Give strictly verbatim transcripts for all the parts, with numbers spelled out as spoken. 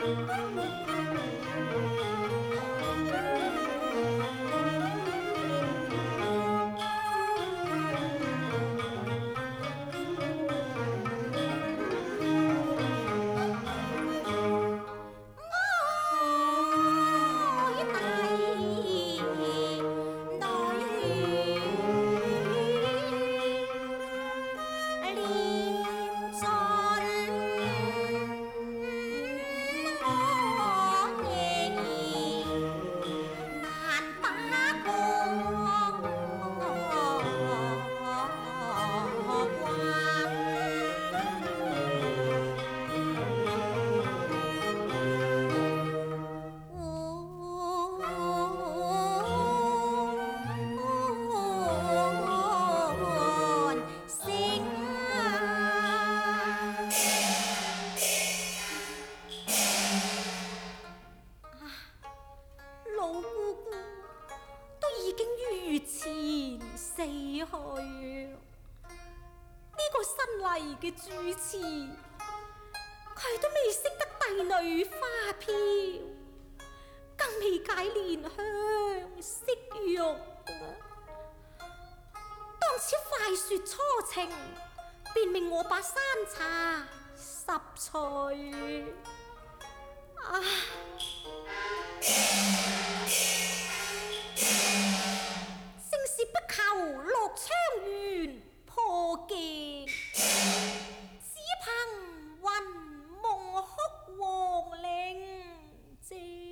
嘅主持，佢都未識得帝女花飘，更未解蓮香惜玉啊！當此快說初情，便命我把山茶十歲啊！正是不求落窗緣破鏡，只憑雲夢哭黃陵靜。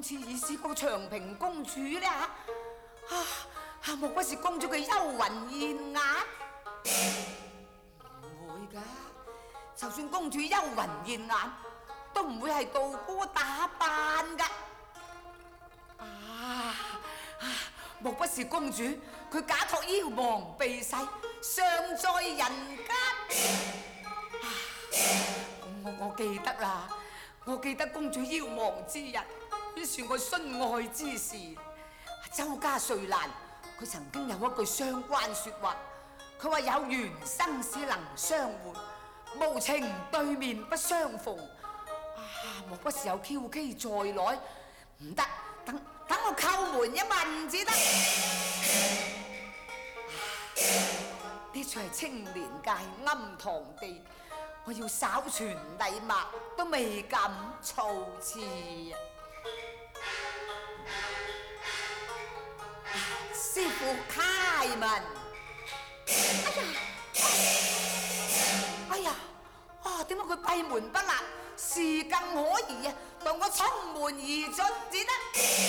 似已試過長平公主呢？啊啊！莫不是公主嘅幽魂現眼？唔會㗎，就算公主幽魂現眼，都唔會係道姑打扮㗎。啊啊！莫不是公主佢假託妖王避世，尚在人間？啊！我我記得啦。我記得公主夭亡之日，於是我殉愛之時，周家瑞蘭佢曾經有一句相關説話，佢話有緣生死能相會，無情對面不相逢。啊，莫不是有蹺蹊在內？唔得，等等我叩門一問至得。呢處係青蓮界庵堂地。我要稍傳禮物，都未敢措辭啊！師傅開門。哎呀！哎呀！啊，點解佢閉門不立？是更可疑啊！待我衝門而進至得。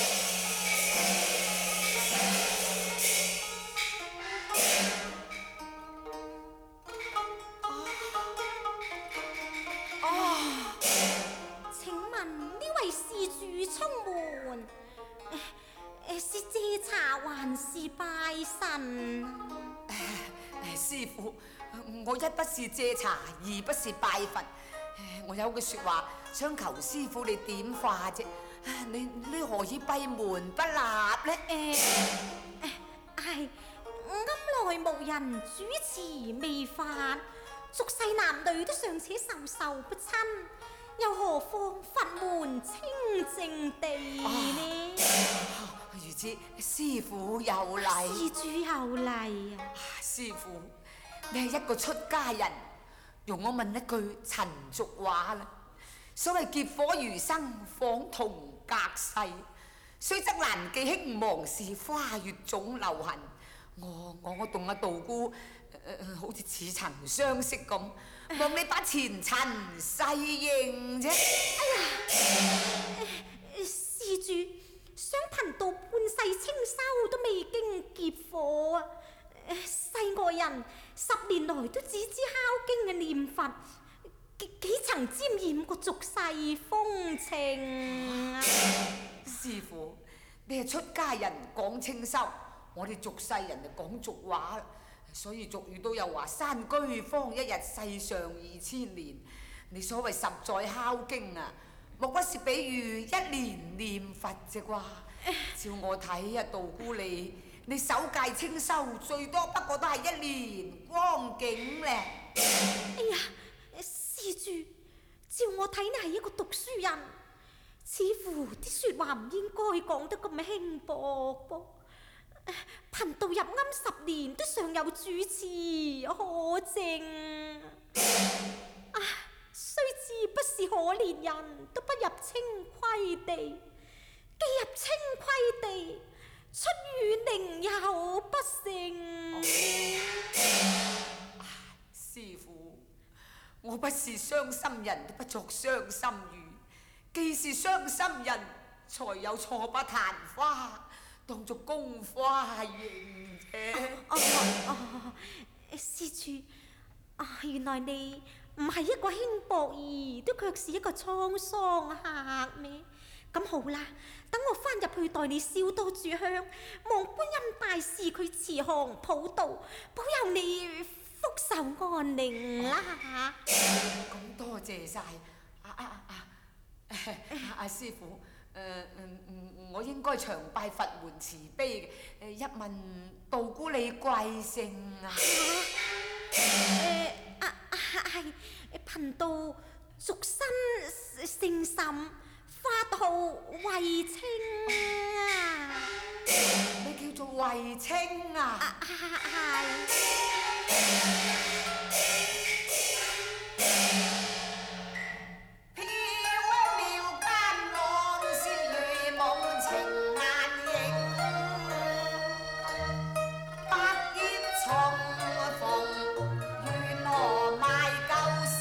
還是拜神？師傅，我一不是借茶，二不是拜佛。我有句説話想求師傅你點化啫。你你何以閉門不立呢？ 係庵內無人主持未發，俗世男女都尚且授受不親，又何況佛門清淨地呢？ 啊如此，師傅有禮。 施主有禮啊！ 師傅，你係一個出家人，容我問一句陳俗話啦。所謂劫火餘生，仿同隔世。雖則難記興亡時，花月總留痕。我我我同阿道姑，呃、好似似曾相識咁，望你把前塵世認啫。 哎呀，施主。想貧道半世清修都未經劫火啊！世外人十年來都只知敲經嘅念佛，幾幾曾沾染過俗世風情啊！ 師傅，你係出家人講清修，我哋俗世人就講俗話，所以俗語都有話山居方一日，世上二千年。你所謂十載敲經啊！莫不是比喻一年念佛啫啩？照我睇啊，道姑你你守戒清修，最多不過都係一年光景咧。 哎呀，施主，照我睇你係一個讀書人，似乎啲説話唔應該講得咁輕薄噃。貧道入庵十年都尚有主持可證啊！雖知不是可憐人，都不入清規地。既入清規地，出語寧有不成？ 哦、師傅，我不是傷心人，都不作傷心語。既是傷心人，才有錯把曇花當作宮花迎啫。 哦哦，施主，啊，原來你唔係一個輕薄兒，都卻是一個滄桑客咩？咁好啦，等我翻入去代你燒多炷香，望觀音大士佢慈航普渡，保佑你福壽安寧啦嚇！ 咁多謝晒，啊啊啊！阿師傅，誒嗯我應該常拜佛門慈悲嘅，誒一問道姑你貴姓啊？ 誒啊係貧道俗身姓岑，法號慧清啊！ 你叫做慧清啊？ 啊係。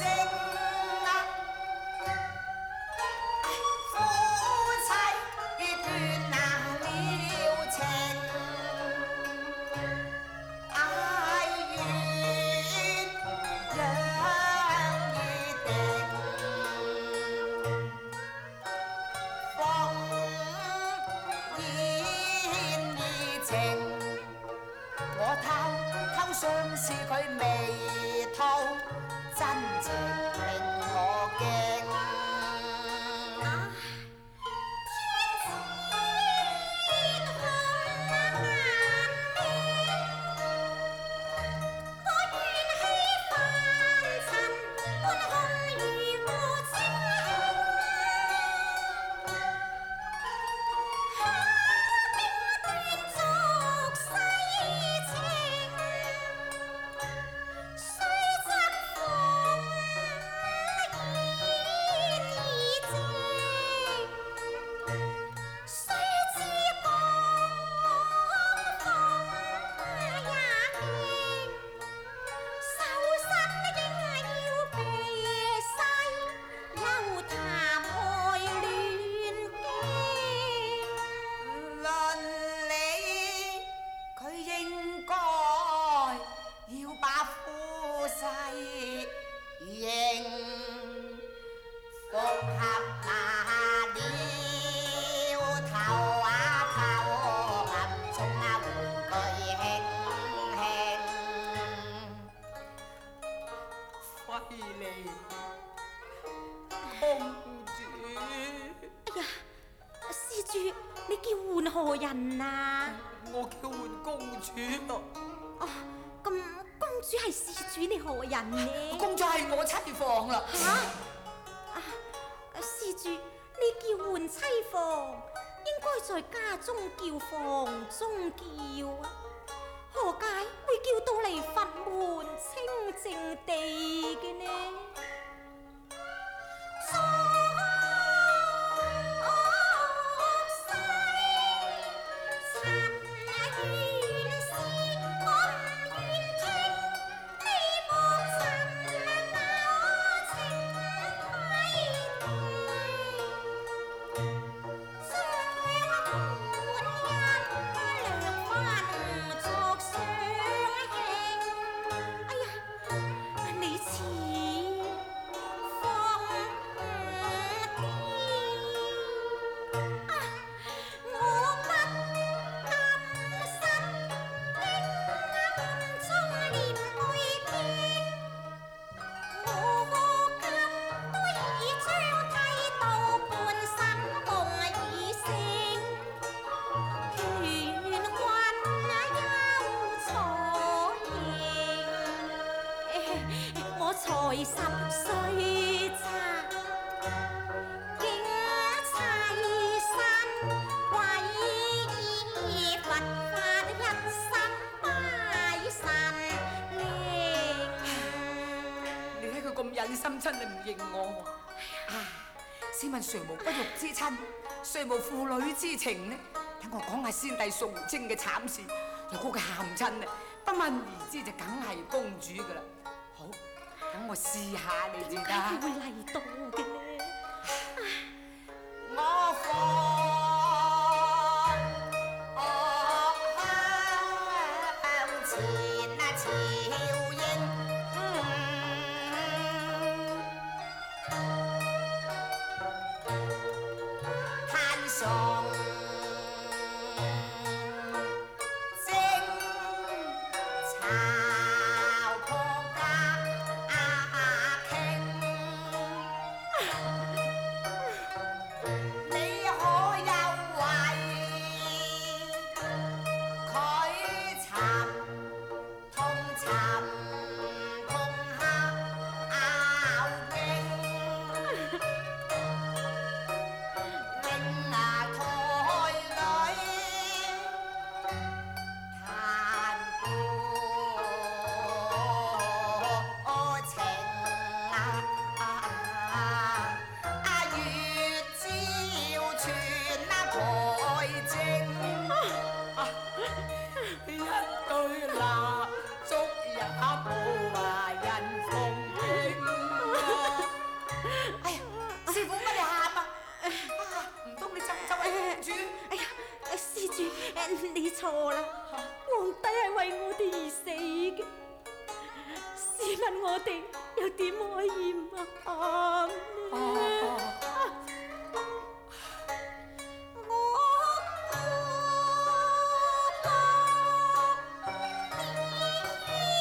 夫妻相思佢眉头真情令我惊。 何人啊？ 我叫喚公主咯。 哦，咁公主係施主，你何人呢？ 公主係我妻房啦。 吓？啊，施主，你叫喚妻房，應該在家中叫房中叫啊，何解會叫到嚟佛門清靜地嘅呢？才十歲咋，竟砌身皈依佛法，一生拜神靈。 你睇佢咁忍心，真係唔認我啊！試問誰無不育之親，誰無父女之情呢？等我講下先帝崇禎嘅慘事，如果佢喊親啊，不問而知就梗係公主噶啦。好。等我試下你至得。點解會嚟到嘅呢？ 我放向前啊，朝英，攤上征茶。 你錯啦，皇帝係為我哋而死嘅，試問我哋又點可以唔喊呢？我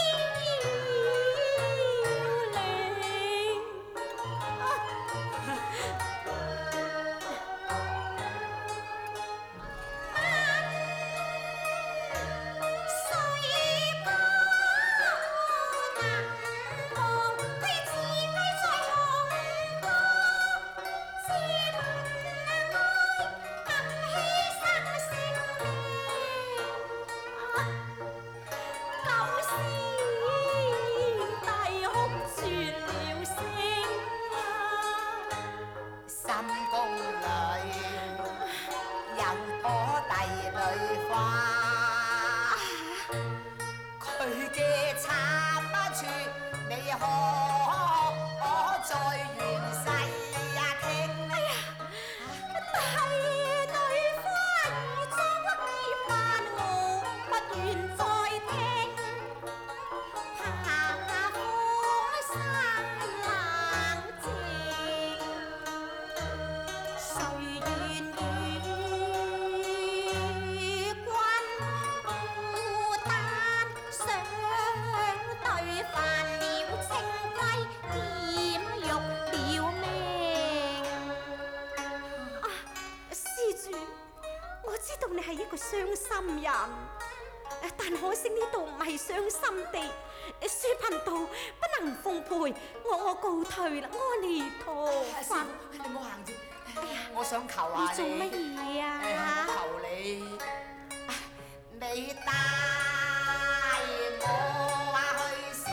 心人。但可惜呢度唔係傷心地，書貧道不能奉陪，我我告退啦，阿彌陀佛。 你唔好行住，我想求下你做乜嘢啊？ 求你，你帶我啊去燒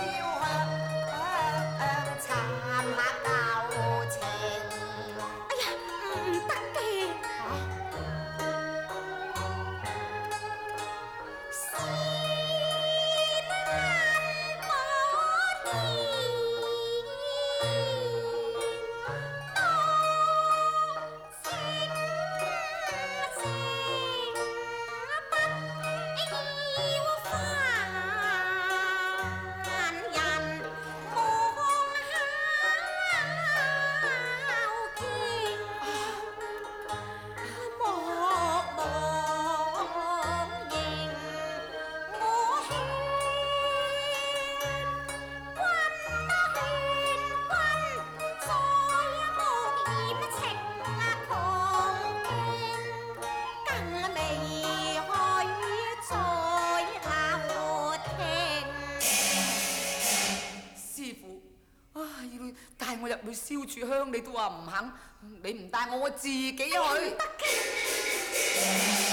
香，參下舊情。 哎呀，唔得嘅。 入去燒柱香，你都話唔肯，你唔帶我，我自己去。